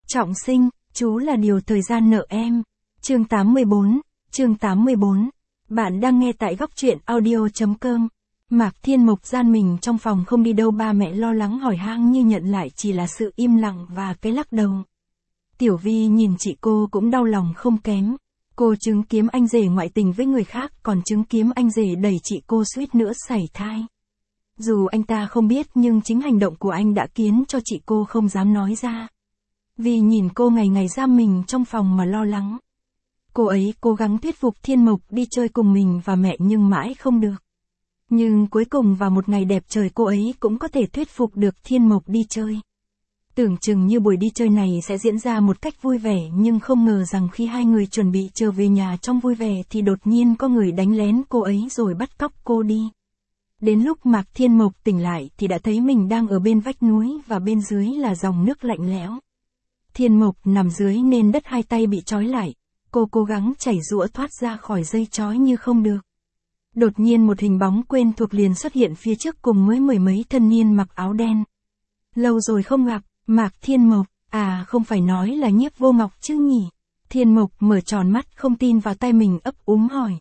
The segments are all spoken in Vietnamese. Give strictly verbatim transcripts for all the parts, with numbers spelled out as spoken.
Trọng sinh, chú là điều thời gian nợ em. Chương tám mươi bốn, chương tám mươi bốn. Bạn đang nghe tại góc truyện audio.com. Mạc Thiên Mộc gian mình trong phòng không đi đâu, ba mẹ lo lắng hỏi han như nhận lại chỉ là sự im lặng và cái lắc đầu. Tiểu Vi nhìn chị cô cũng đau lòng không kém. Cô chứng kiến anh rể ngoại tình với người khác, còn chứng kiến anh rể đẩy chị cô suýt nữa sảy thai. Dù anh ta không biết nhưng chính hành động của anh đã khiến cho chị cô không dám nói ra. Vì nhìn cô ngày ngày giam mình trong phòng mà lo lắng. Cô ấy cố gắng thuyết phục Thiên Mộc đi chơi cùng mình và mẹ nhưng mãi không được. Nhưng cuối cùng vào một ngày đẹp trời cô ấy cũng có thể thuyết phục được Thiên Mộc đi chơi. Tưởng chừng như buổi đi chơi này sẽ diễn ra một cách vui vẻ, nhưng không ngờ rằng khi hai người chuẩn bị trở về nhà trong vui vẻ thì đột nhiên có người đánh lén cô ấy rồi bắt cóc cô đi. Đến lúc Mạc Thiên Mộc tỉnh lại thì đã thấy mình đang ở bên vách núi và bên dưới là dòng nước lạnh lẽo. Thiên Mộc nằm dưới nền đất, hai tay bị trói lại. Cô cố gắng chảy giũa thoát ra khỏi dây trói nhưng không được. Đột nhiên một hình bóng quen thuộc liền xuất hiện phía trước cùng với mười mấy thanh niên mặc áo đen. Lâu rồi không gặp, Mạc Thiên Mộc, à không phải nói là Nhiếp Vô Ngọc chứ nhỉ? Thiên Mộc mở tròn mắt không tin vào tai mình, ấp úng hỏi.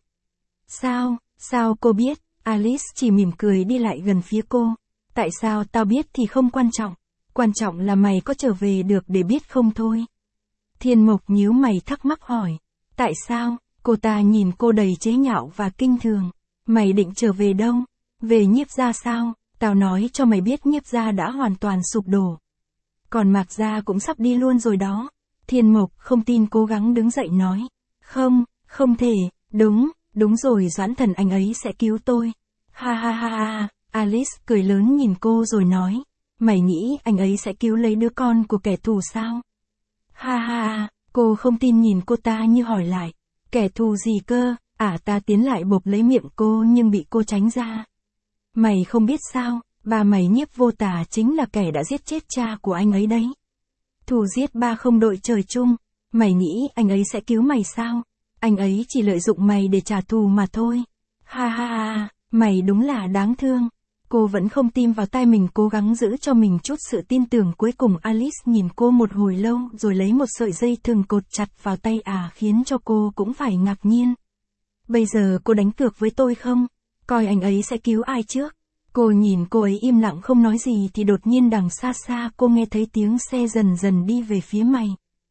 Sao, sao cô biết? Alice chỉ mỉm cười đi lại gần phía cô. Tại sao tao biết thì không quan trọng. Quan trọng là mày có trở về được để biết không thôi. Thiên Mộc nhíu mày thắc mắc hỏi. Tại sao? Cô ta nhìn cô đầy chế nhạo và kinh thường. Mày định trở về đâu? Về Nhiếp gia sao? Tao nói cho mày biết Nhiếp gia đã hoàn toàn sụp đổ. Còn Mạc gia cũng sắp đi luôn rồi đó. Thiên Mộc không tin cố gắng đứng dậy nói. Không, không thể, đúng, đúng rồi, Doãn Thần anh ấy sẽ cứu tôi. Ha ha ha ha, Alice cười lớn nhìn cô rồi nói. Mày nghĩ anh ấy sẽ cứu lấy đứa con của kẻ thù sao? Ha ha ha, cô không tin nhìn cô ta như hỏi lại. Kẻ thù gì cơ? À, ta tiến lại bộp lấy miệng cô nhưng bị cô tránh ra. Mày không biết sao, ba mày Nhiếp Vô Tà chính là kẻ đã giết chết cha của anh ấy đấy. Thù giết ba không đội trời chung. Mày nghĩ anh ấy sẽ cứu mày sao? Anh ấy chỉ lợi dụng mày để trả thù mà thôi. Ha ha ha, mày đúng là đáng thương. Cô vẫn không tin vào tai mình, cố gắng giữ cho mình chút sự tin tưởng. Cuối cùng Alice nhìn cô một hồi lâu rồi lấy một sợi dây thừng cột chặt vào tay, à khiến cho cô cũng phải ngạc nhiên. Bây giờ cô đánh cược với tôi không? Coi anh ấy sẽ cứu ai trước? Cô nhìn cô ấy im lặng không nói gì thì đột nhiên đằng xa xa cô nghe thấy tiếng xe dần dần đi về phía mày.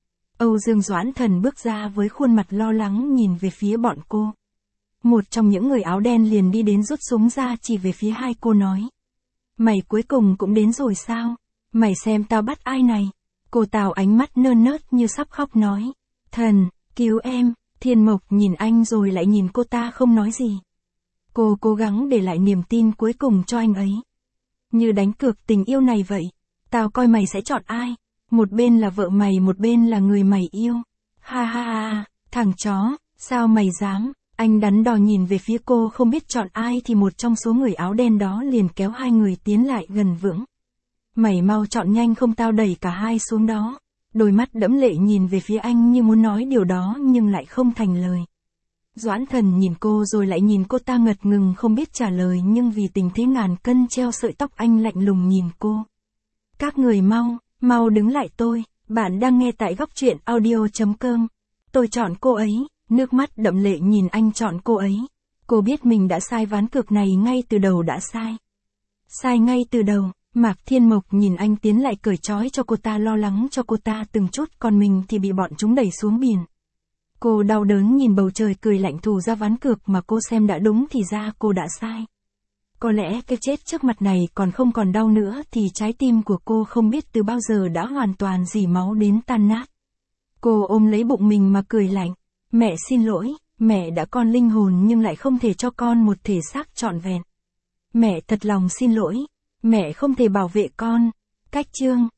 Âu Dương Doãn Thần bước ra với khuôn mặt lo lắng nhìn về phía bọn cô. Một trong những người áo đen liền đi đến rút súng ra chỉ về phía hai cô nói. Mày cuối cùng cũng đến rồi sao? Mày xem tao bắt ai này? Cô Tào ánh mắt nơn nớt như sắp khóc nói. Thần, cứu em. Thiên Mộc nhìn anh rồi lại nhìn cô ta không nói gì. Cô cố gắng để lại niềm tin cuối cùng cho anh ấy. Như đánh cược tình yêu này vậy. Tao coi mày sẽ chọn ai? Một bên là vợ mày, một bên là người mày yêu. Ha ha ha, thằng chó, sao mày dám? Anh đắn đo nhìn về phía cô không biết chọn ai thì một trong số người áo đen đó liền kéo hai người tiến lại gần vững. Mày mau chọn nhanh không tao đẩy cả hai xuống đó. Đôi mắt đẫm lệ nhìn về phía anh như muốn nói điều đó nhưng lại không thành lời. Doãn Thần nhìn cô rồi lại nhìn cô ta ngật ngừng không biết trả lời, nhưng vì tình thế ngàn cân treo sợi tóc anh lạnh lùng nhìn cô. Các người mau, mau đứng lại tôi, bạn đang nghe tại góc truyện audio.com. Tôi chọn cô ấy. Nước mắt đẫm lệ nhìn anh chọn cô ấy. Cô biết mình đã sai, ván cược này ngay từ đầu đã sai. Sai ngay từ đầu. Mạc Thiên Mộc nhìn anh tiến lại cởi trói cho cô ta, lo lắng cho cô ta từng chút, còn mình thì bị bọn chúng đẩy xuống biển. Cô đau đớn nhìn bầu trời cười lạnh, thù ra ván cược mà cô xem đã đúng thì ra cô đã sai. Có lẽ cái chết trước mặt này còn không còn đau nữa thì trái tim của cô không biết từ bao giờ đã hoàn toàn dỉ máu đến tan nát. Cô ôm lấy bụng mình mà cười lạnh. Mẹ xin lỗi, mẹ đã con linh hồn nhưng lại không thể cho con một thể xác trọn vẹn. Mẹ thật lòng xin lỗi, mẹ không thể bảo vệ con. Cách chương.